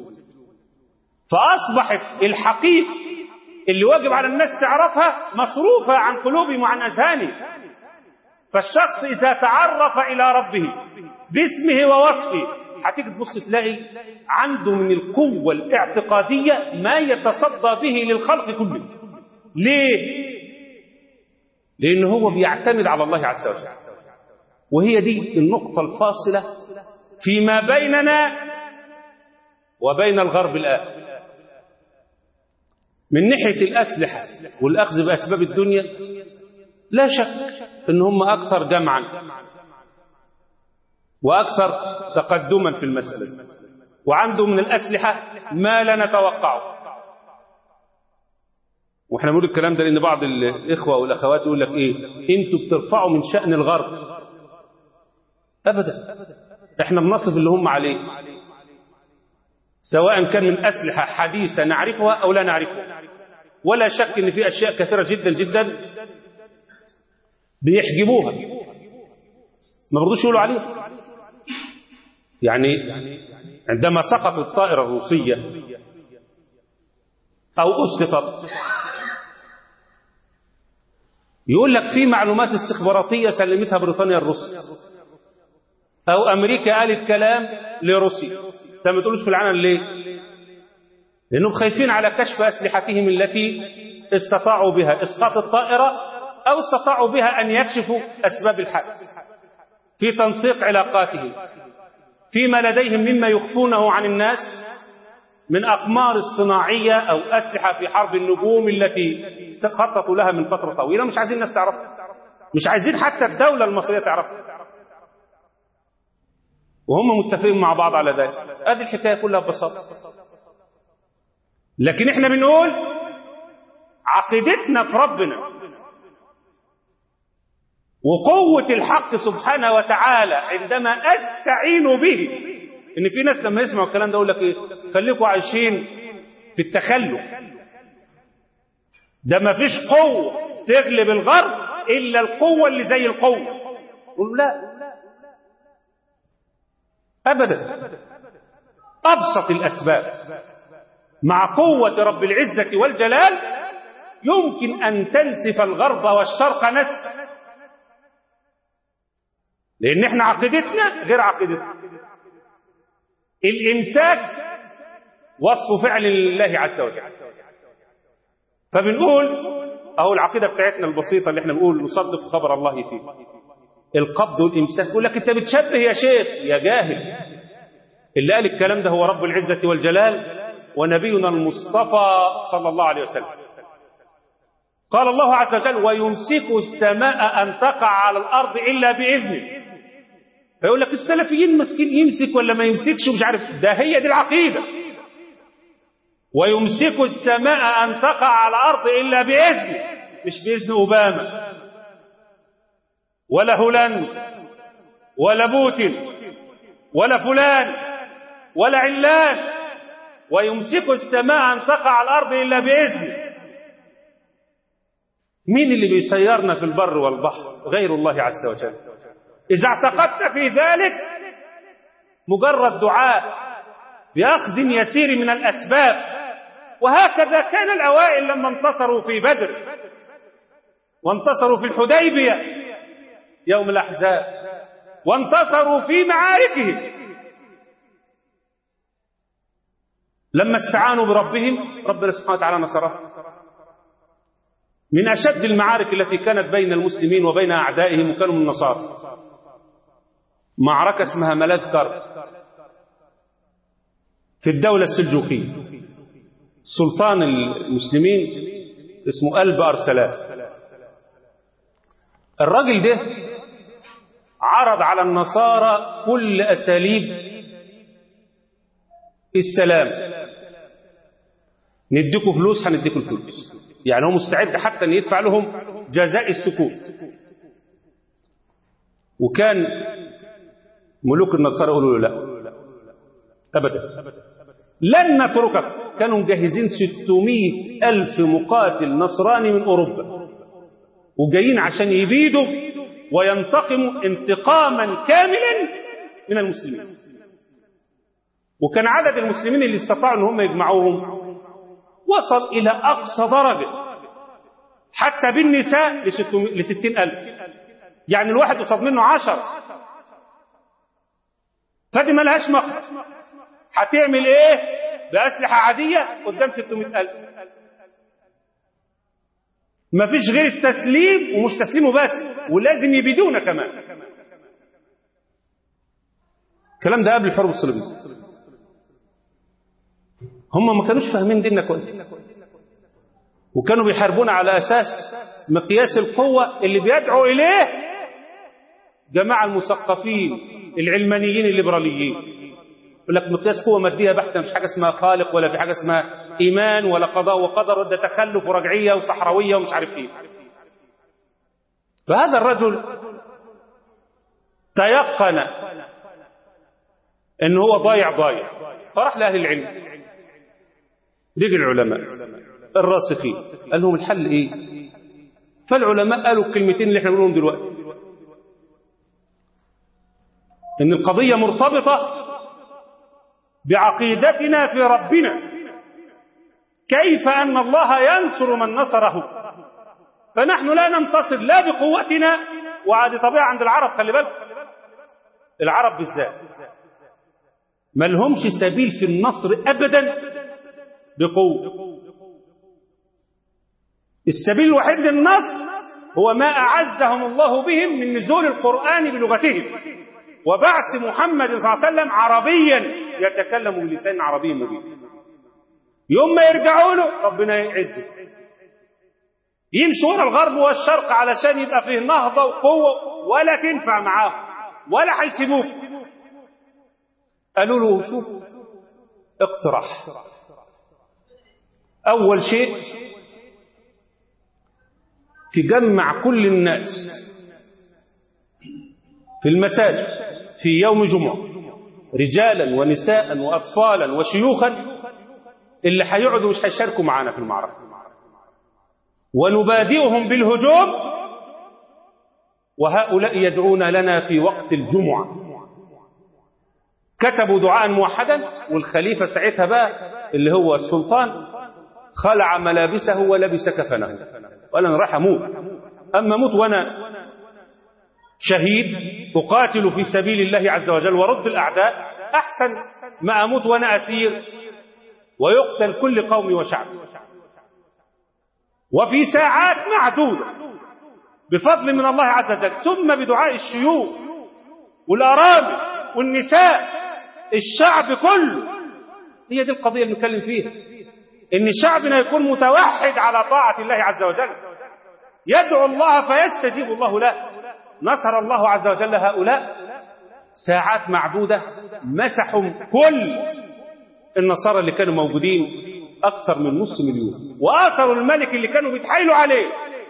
فأصبحت الحقيقة اللي واجب على الناس تعرفها مصروفة عن قلوبهم وعن أذهانهم. فالشخص إذا تعرف إلى ربه باسمه ووصفه هتيجي تبص تلاقي عنده من القوة الاعتقادية ما يتصدى به للخلق كله. ليه؟ لأنه هو بيعتمد على الله عز وجل، وهي دي النقطة الفاصلة فيما بيننا وبين الغرب الآن من ناحية الأسلحة والأخذ بأسباب الدنيا، لا شك أن هم أكثر جمعا وأكثر تقدما في المسألة، وعندهم من الأسلحة ما لا نتوقعه. وإحنا نقول الكلام ده لأن بعض الإخوة والأخوات يقول لك إيه، أنتوا بترفعوا من شأن الغرب. أبدا، إحنا بنصف اللي هم عليه، سواء كان من أسلحة حديثة نعرفها أو لا نعرفها. ولا شك أن في أشياء كثيرة جدا جدا بيحجبوها، ما برضوش يقولوا عليها. يعني عندما سقطت الطائرة الروسية أو أسقطت، يقول لك في معلومات استخباراتية سلمتها بريطانيا لروسيا، أو أمريكا قالت كلام لروسيا. أنت ما تقولوش في العلن ليه؟ لأنهم خايفين على كشف أسلحتهم التي استطاعوا بها إسقاط الطائرة، أو استطاعوا بها أن يكشفوا أسباب الحادث في تنسيق علاقاتهم فيما لديهم مما يخفونه عن الناس من أقمار اصطناعية أو أسلحة في حرب النجوم التي خططوا لها من فترة طويلة. مش عايزين الناس تعرفها، مش عايزين حتى الدولة المصرية تعرفها، وهم متفقين مع بعض على ذلك. هذه الحكاية كلها ببساطة. لكن احنا بنقول عقيدتنا في ربنا وقوة الحق سبحانه وتعالى عندما أستعين به. إن في ناس لما يسمعوا الكلام ده يقول لك إيه، خليكوا عايشين في التخلف، ده ما فيش قوة تغلب الغرب إلا القوة اللي زي القوة. يقول لا أبدا، أبسط الأسباب مع قوة رب العزة والجلال يمكن أن تنسف الغرب والشرق نسفا، لأن احنا عقيدتنا غير عقيدتنا. الإمساك وصف فعل لله عز وجل، فبنقول أهو العقيدة بتاعتنا البسيطة اللي احنا بنقول نصدق خبر الله فيه القبض والإمساك. يقول لك أنت بتشبه يا شيخ يا جاهل، اللي قال الكلام ده هو رب العزة والجلال ونبينا المصطفى صلى الله عليه وسلم. قال الله عز وجل ويمسك السماء أن تقع على الأرض إلا بإذنه. فيقول لك السلفيين مسكين يمسك ولا ما يمسكش ومش عارف، ده هي دي العقيدة. ويمسك السماء أن تقع على الأرض إلا بإذنه، مش بإذن أوباما ولا هولاند ولا بوتين ولا فلان ولا علان. ويمسك السماء أن تقع على الأرض إلا بإذنه. مين اللي بيسيرنا في البر والبحر غير الله عز وجل؟ إذا اعتقدت في ذلك مجرد دعاء بأخذ يسير من الأسباب. وهكذا كان الأوائل لما انتصروا في بدر وانتصروا في الحديبية يوم الأحزاب وانتصروا في معاركهم، لما استعانوا بربهم ربنا سبحانه وتعالى نصرهم. من أشد المعارك التي كانت بين المسلمين وبين أعدائهم وكانوا من النصارى معركة اسمها ملاذ كرب في الدولة السلجوقية. سلطان المسلمين اسمه قلب أرسلان. الراجل ده عرض على النصارى كل أساليب السلام، نديكوا فلوس هنديكوا الفلوس، يعني هو مستعد حتى أن يدفع لهم جزاء السكوت. وكان ملوك النصارى يقولوا له لا أبدا لن نتركك. كانوا مجهزين ستمائة ألف مقاتل نصراني من أوروبا وجايين عشان يبيدوا وينتقموا انتقاما كاملا من المسلمين. وكان عدد المسلمين اللي استطاعوا ان هم يجمعوهم وصل إلى أقصى درجة، حتى بالنساء لستين ألف، يعني الواحد قصاد منه عشر. فدي ما لهاش مقر. هتعمل ايه بأسلحة عادية قدام ستمائة ألف؟ ما فيش غير التسليم، ومش تسليمه بس، ولازم يبيدونا كمان. الكلام ده قبل الحروب الصليبية. هم ما كانوش فاهمين ديننا كويس، وكانوا بيحاربونا على أساس مقياس القوة اللي بيدعو إليه جماعة المثقفين العلمانيين الليبراليين. يقول لك مقياس قوة مادية بحتة، مش حاجة اسمها خالق، ولا في حاجة اسمها إيمان ولا قضاء وقدر، وده تخلف ورجعية وصحراوية ومش عارف إيه. فهذا الرجل تيقن إن هو ضايع ضايع، فراح لأهل العلم، رجل العلماء الراسخين، قال لهم الحل إيه؟ فالعلماء قالوا الكلمتين اللي احنا بنقولهم دلوقتي، إن القضية مرتبطة بعقيدتنا في ربنا، كيف أن الله ينصر من نصره، فنحن لا ننتصر لا بقوتنا، وهذه طبيعة عند العرب، خلي بالك العرب بالذات ما لهمش سبيل في النصر أبدا بقوة. السبيل الوحيد للنصر هو ما أعزهم الله بهم من نزول القرآن بلغتهم، وبعث محمد صلى الله عليه وسلم عربيا يتكلم بلسان عربي مبين. يوم ما يرجعوا له ربنا يعزه، يمشوا ورا الغرب والشرق علشان يبقى فيه نهضة وقوة، ولا تنفع معاهم ولا هيسيبوك. قالوا له شوف اقتراح، أول شيء تجمع كل الناس في المساجد في يوم جمعة، رجالا ونساء وأطفالا وشيوخا، اللي هيقعدوا مش هيشاركوا معانا في المعركة، ونبادئهم بالهجوم، وهؤلاء يدعون لنا في وقت الجمعة. كتبوا دعاء موحدا، والخليفة ساعتها بقى اللي هو السلطان خلع ملابسه ولبس كفنه، وقال أنا راح أموت، أما أموت وأنا شهيد أقاتل في سبيل الله عز وجل ورد الأعداء، أحسن ما أموت وأنا أسير ويقتل كل قومي وشعبي. وفي ساعات معدودة بفضل من الله عز وجل، ثم بدعاء الشيوخ والأرامل والنساء، الشعب كله. هي دي القضية اللي نتكلم فيها، إن شعبنا يكون متوحد على طاعة الله عز وجل، يدعو الله فيستجيب الله له. نصر الله عز وجل هؤلاء، ساعات معدودة مسحوا كل النصارى اللي كانوا موجودين، أكثر من نص مليون، وآثروا الملك اللي كانوا بيتحايلوا عليه.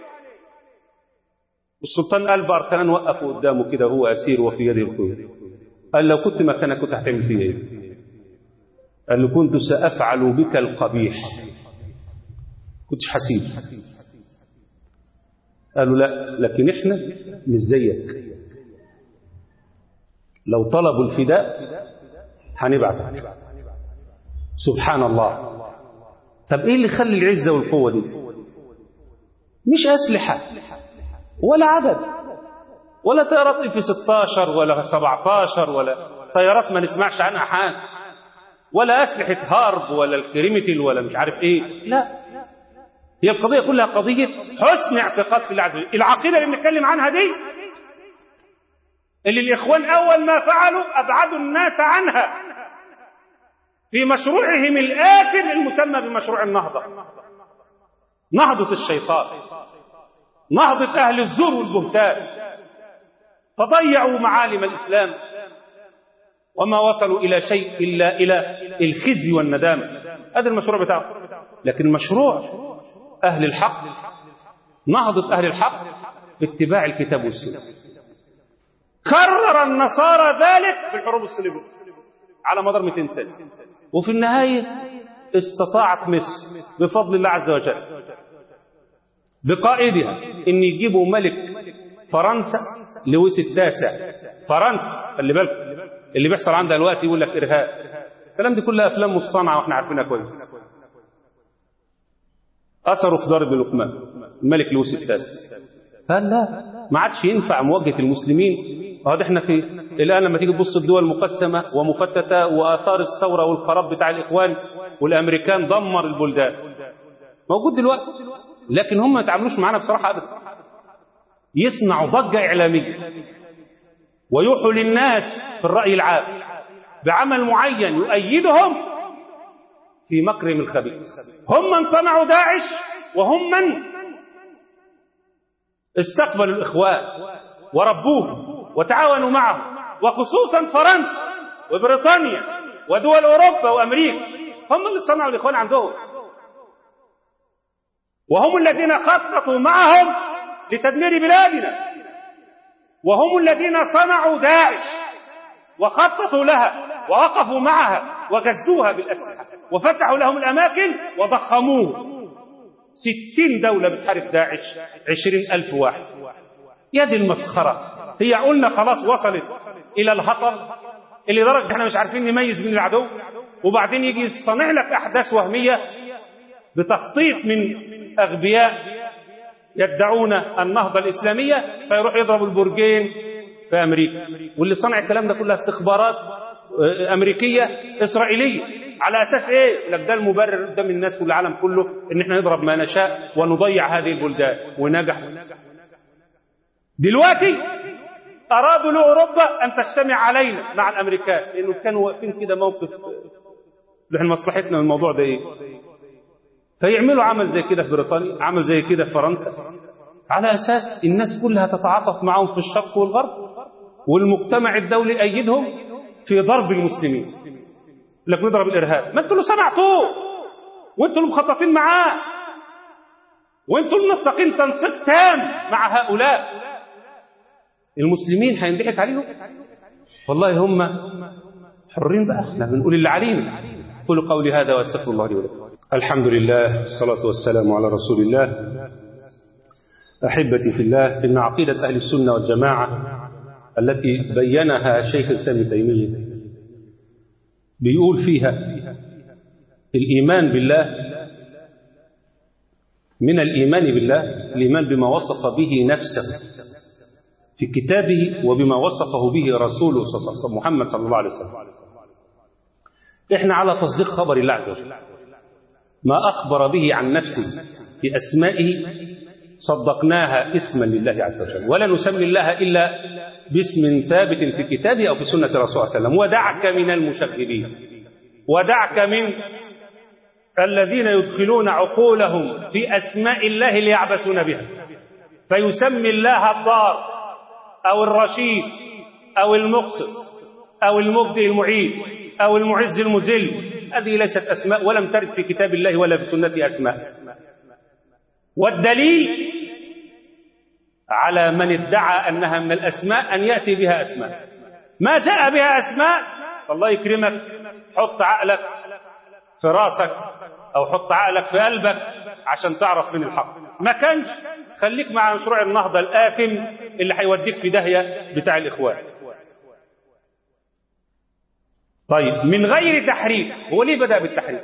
السلطان قال بأرسلان وقفوا قدامه كده وهو أسير وفي يده الخير، قال لو كنت مكانك كنت هتعمل فيه ايه؟ قال له كنت سأفعل بك القبيح، كنتش حسيب. قالوا لا، لكن احنا مش زيك، لو طلبوا الفداء هنبعت. سبحان الله. طب ايه اللي خلي العزة والقوة دي؟ مش أسلحة ولا عدد ولا طيارات اف ستاشر ولا سبعتاشر ولا طيارات ما نسمعش عنها حاجة، ولا أسلحة هارب ولا الكريمتل ولا مش عارف ايه، لا، هي القضية كلها قضية حسن اعتقاد في الله عز وجل. العقيدة اللي بنتكلم عنها دي اللي الإخوان أول ما فعلوا أبعدوا الناس عنها في مشروعهم الآخر المسمى بمشروع النهضة، نهضة الشيطان، نهضة أهل الزور والبهتان، فضيعوا معالم الإسلام وما وصلوا إلى شيء إلا إلى الخزي والندامة. هذا المشروع بتاعه. لكن مشروع أهل الحق، نهضة أهل الحق باتباع الكتاب والسنة. كرر النصارى ذلك في الحروب الصليبية على مدار مئتين سنة، وفي النهاية استطاعت مصر بفضل الله عز وجل بقائدها ان يجيبوا ملك فرنسا لويس التاسع. فرنسا خلي بالك اللي بيحصل عندها دلوقتي يقول لك ارهاب، الكلام دي كلها افلام مصطنعه واحنا عارفينها كويس. اثروا في ضرب لقمان الملك لويس التاسع، قال لا، ما عادش ينفع مواجهه المسلمين. وهذا احنا في الان لما تيجي تبص الدول مقسمه ومفتته، واثار الثوره والخراب بتاع الاخوان والامريكان دمر البلدان موجود دلوقتي، لكن هم ما يتعاملوش معانا بصراحه ابدا. يسمعوا ضجه اعلاميه ويوحوا للناس في الراي العام بعمل معين يؤيدهم في مكرهم الخبيث. هم من صنعوا داعش، وهم من استقبلوا الإخوان وربوهم وتعاونوا معهم، وخصوصا فرنسا وبريطانيا ودول أوروبا وأمريكا، هم اللي صنعوا الإخوان عندهم، وهم الذين خططوا معهم لتدمير بلادنا، وهم الذين صنعوا داعش وخططوا لها ووقفوا معها وغزوها بالأسلحة وفتحوا لهم الأماكن وضخموه. ستين دولة بتحارب داعش، عشرين ألف واحد. يا دي المسخرة. هي قلنا خلاص وصلت إلى الهطل اللي درجة احنا مش عارفين نميز من العدو، وبعدين يجي يصطنع لك أحداث وهمية بتخطيط من أغبياء يدعون النهضة الإسلامية، فيروح يضرب البرجين في أمريكا، واللي صنع الكلام ده كلها استخبارات أمريكية إسرائيلية. على أساس إيه؟ لك ده المبرر قدام الناس والعالم كله إن إحنا نضرب ما نشاء ونضيع هذه البلدان، ونجحوا. دلوقتي أرادوا لأوروبا أن تجتمع علينا مع الأمريكان، لأنه كانوا واقفين كده موقف نحن مصلحتنا من الموضوع ده إيه؟ فيعملوا عمل زي كده في بريطانيا، عمل زي كده في فرنسا، على أساس الناس كلها تتعاطف معهم في الشرق والغرب، والمجتمع الدولي أيدهم في ضرب المسلمين. لك نضرب الإرهاب، ما أنتوا اللي صنعتوه، وأنتوا اللي مخططين معاه، وأنتوا اللي منسقين تنسيق تام مع هؤلاء. المسلمين هينضحك عليهم؟ والله هم حرين بقى، احنا بنقول اللي علينا. قولوا قولي هذا واستغفر الله لي ولكم. الحمد لله والصلاة والسلام على رسول الله. أحبتي في الله، إن عقيدة أهل السنة والجماعة التي بينها شيخ الإسلام ابن تيمية بيقول فيها الإيمان بالله، من الإيمان بالله الإيمان بما وصف به نفسه في كتابه وبما وصفه به رسوله محمد صلى الله عليه وسلم. إحنا على تصديق خبر الله عز وجل، ما أخبر به عن نفسه بأسمائه صدقناها اسما لله عز وجل، ولا نسمي الله إلا باسم ثابت في كتابه أو في سنة رسول الله صلى الله عليه وسلم. ودعك من المشغبين، ودعك من الذين يدخلون عقولهم في أسماء الله ليعبثون بها، فيسمي الله الضار أو الرشيد أو المقسط أو المبدئ المعيد أو المعز المذل. هذه ليست أسماء، ولم ترد في كتاب الله ولا في سنة أسماء. والدليل على من ادعى أنها من الأسماء أن يأتي بها أسماء. ما جاء بها أسماء، الله يكرمك، حط عقلك في راسك أو حط عقلك في قلبك عشان تعرف من الحق. ما كانش، خليك مع مشروع النهضة الآثم اللي هيوديك في داهية بتاع الإخوان. طيب، من غير تحريف. هو ليه بدأ بالتحريف؟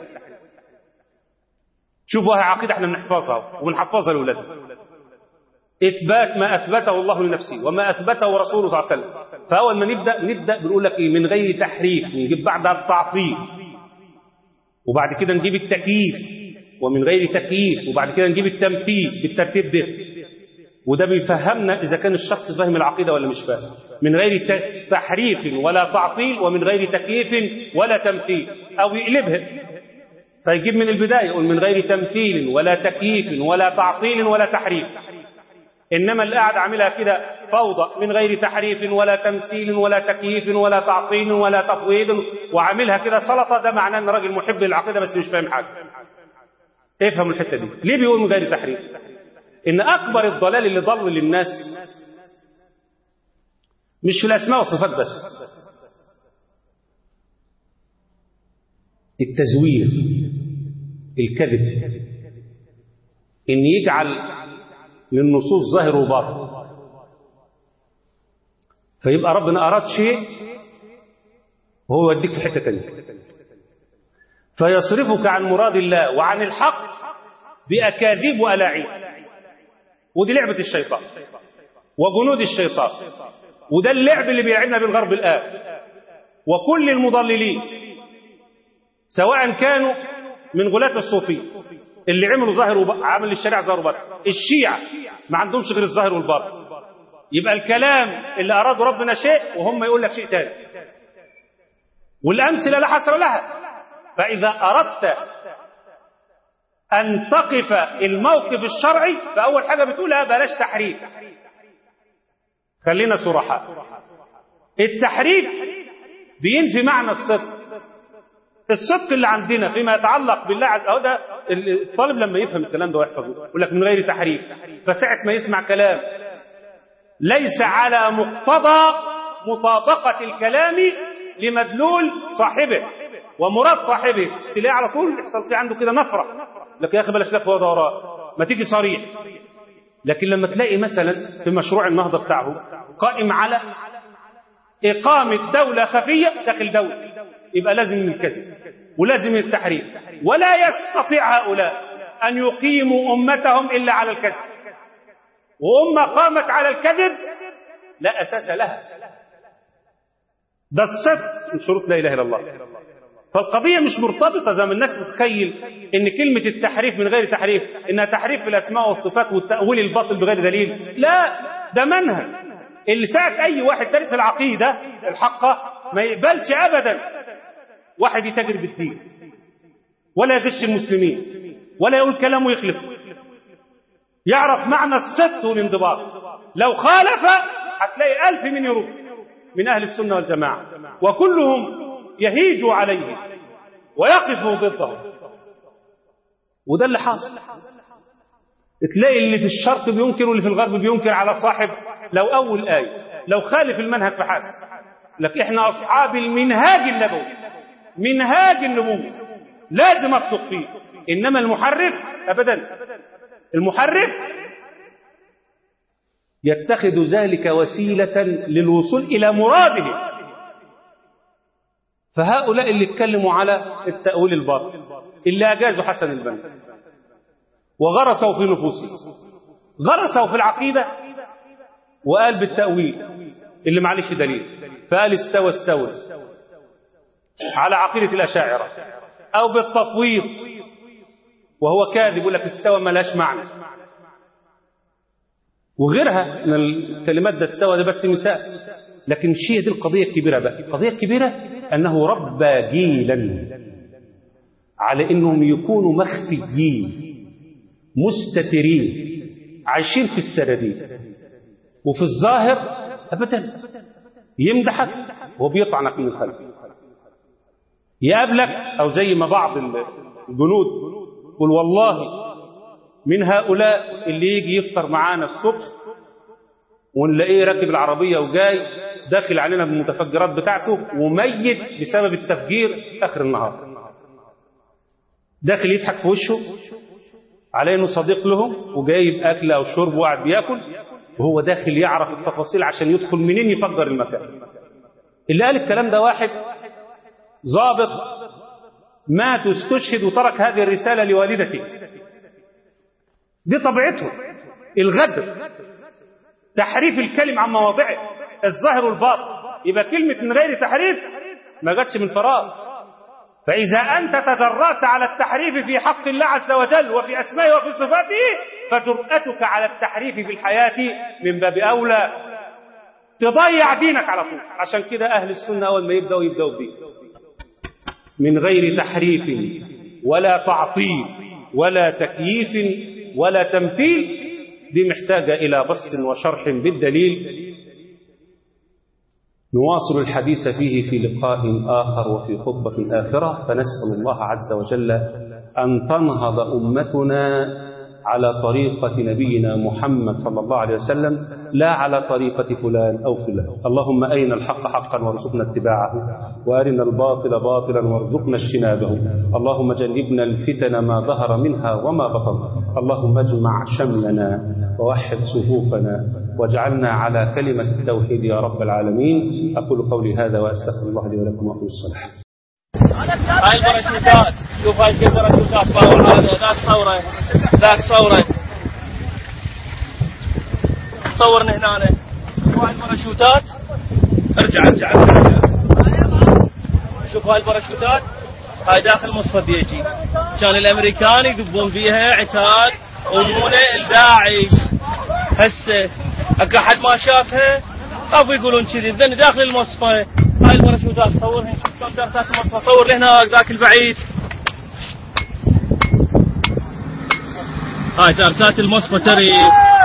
شوفوا هاي عقيدة احنا بنحفظها وبنحفظها لأولادنا. إثبات ما أثبته الله لنفسه وما أثبته رسوله صلى الله عليه وسلم. فأول ما نبدأ نبدأ بنقول لك إيه؟ من غير تحريف، نجيب بعدها التعطيل، وبعد كده نجيب التكييف، ومن غير تكييف، وبعد كده نجيب التمثيل بالترتيب ده. وده بيفهمنا إذا كان الشخص فاهم العقيدة ولا مش فاهم. من غير تحريف ولا تعطيل، ومن غير تكييف ولا تمثيل، أو يقلبها فيجيب من البداية يقول من غير تمثيل ولا تكييف ولا تعطيل ولا تحريف. إنما اللي قاعد عاملها كده فوضى، من غير تحريف ولا تمثيل ولا تكييف ولا تعطيل ولا تفويض، وعاملها كده سلطة. ده معناه ان راجل محب للعقيدة بس مش فاهم حاجة. افهم الحتة دي. ليه بيقول من غير تحريف؟ إن أكبر الضلال اللي ضل للناس مش في الأسماء والصفات بس، التزوير، الكذب، إن يجعل للنصوص ظاهر وباطن، فيبقى ربنا أراد شيء وهو يوديك في حتة تانية، فيصرفك عن مراد الله وعن الحق بأكاذيب وألاعيب. ودي لعبة الشيطان وجنود الشيطان، وده اللعب اللي بيلعبنا بالغرب الآن. وكل المضللين سواء كانوا من غلاة الصوفية اللي عملوا ظاهر وباطن، عمل الشريعة ظاهر وباطن، الشيعة ما عندهمش غير الظاهر والباطن. يبقى الكلام اللي أرادوا ربنا شيء وهم يقول لك شيء تاني. والأمثلة لا حصر لها. فإذا أردت أن تقف الموقف الشرعي فأول حاجة بتقولها بلاش تحريف. خلينا صراحة، التحريف بينفي معنى الصدق. الصدق اللي عندنا فيما يتعلق بالله عز وجل، ده الطالب لما يفهم الكلام ده ويحفظه يقول لك من غير تحريف، فساعة ما يسمع كلام ليس على مقتضى مطابقة الكلام لمدلول صاحبه ومراد صاحبه، تلاقي على طول يحصل في عنده كده نفرة، لك يا أخي بلاش لف ودوران، ما تيجي صريح. لكن لما تلاقي مثلا في مشروع النهضة بتاعه قائم على إقامة دولة خفية داخل دولة، يبقى لازم الكذب ولازم التحريف، ولا يستطيع هؤلاء أن يقيموا أمتهم إلا على الكذب، وأمة قامت على الكذب لا أساس لها. ده الصدق من شروط لا إله إلا الله. فالقضية مش مرتبطة زي ما الناس بتخيل إن كلمة التحريف من غير تحريف إنها تحريف في الأسماء والصفات والتأويل الباطل بغير دليل. لا، ده منهج اللي ساعة أي واحد دارس العقيدة الحقة ما يقبلش أبدا واحد يتاجر بالدين ولا يغش المسلمين ولا يقول كلام ويخلف، يعرف معنى الصدق والانضباط. لو خالف هتلاقي ألف من يروح من أهل السنة والجماعة وكلهم يهيج عليه ويقف ضده، وده اللي حاصل. تلاقي اللي في الشرق بينكر واللي في الغرب بينكر على صاحب لو أول آية، لو خالف المنهج في حاجة، لك إحنا أصحاب المنهاج النبوي، منهاج النبوة لازم أصدق فيه. إنما المحرف أبدا، المحرف يتخذ ذلك وسيلة للوصول إلى مراده. فهؤلاء اللي اتكلموا على التأويل الباطل اللي أجازوا حسن البنا وغرسوا في نفوسهم، غرسوا في العقيدة وقال بالتأويل اللي معلش دليل، فقال استوى استوى على عقيدة الأشاعرة، أو بالتفويض وهو كاذب يقول لك استوى ما لهاش معنى، وغيرها من الكلمات. ده استوى ده بس مثال، لكن الشيء دي القضية الكبيرة بقى. القضية الكبيرة أنه ربى جيلا على أنهم يكونوا مخفيين مستترين عايشين في السراديب، وفي الظاهر أبدا يمدحك وبيطعنك من الخلف، يقابلك أو زي ما بعض الجنود يقول والله من هؤلاء اللي يجي يفطر معانا الصبح ونلاقيه راكب العربية وجاي داخل علينا بالمتفجرات بتاعته وميت بسبب التفجير آخر النهار، داخل يضحك في وشه على انه صديق لهم وجايب اكل او شرب وقاعد بياكل، وهو داخل يعرف التفاصيل عشان يدخل منين يفجر المكان. اللي قال الكلام ده واحد ضابط مات واستشهد وترك هذه الرسالة لوالدته. دي طبيعته، الغدر، تحريف الكلم عن مواضعه، الظاهر والباطن. يبقى كلمة من غير تحريف ما جاتش من فراغ. فإذا أنت تجرأت على التحريف في حق الله عز وجل وفي أسمائه وفي صفاته فجرأتك على التحريف في الحياة من باب أولى تضيع دينك على طول. عشان كده أهل السنة أول ما يبدأوا يبدأوا به من غير تحريف ولا تعطيل ولا تكييف ولا تمثيل. دي محتاجة إلى بسط وشرح بالدليل نواصل الحديث فيه في لقاء آخر وفي خطبة آخرة. فنسأل الله عز وجل أن تنهض أمتنا على طريقة نبينا محمد صلى الله عليه وسلم لا على طريقة فلان أو فلان. اللهم أرنا الحق حقا وارزقنا اتباعه وأرنا الباطل باطلا وارزقنا اجتنابه. اللهم جنبنا الفتن ما ظهر منها وما بطن. اللهم اجمع شملنا ووحد صفوفنا واجعلنا على كلمة التوحيد يا رب العالمين. أقول قولي هذا وأستغفر الله لي ولكم وأقول الصلاة. هاي الباراشوتات، شوف هاي كيف باراشوتات باور، هذا ذاك صورة ذاك صورة صورنا هنا. شوف هاي الباراشوتات، ارجع ارجع ارجع شوف هاي الباراشوتات، هاي داخل مصفى يجي كان الامريكان يدبون فيها عتاد ومونه الداعش. هسه اكو احد ما شافها او يقولون كذي ذن داخل المصفى هاي الباراشوتات صورهن، شوف شلون درسات المصفى. صور لي هناك ذاك البعيد. هاي درسات المصفى تري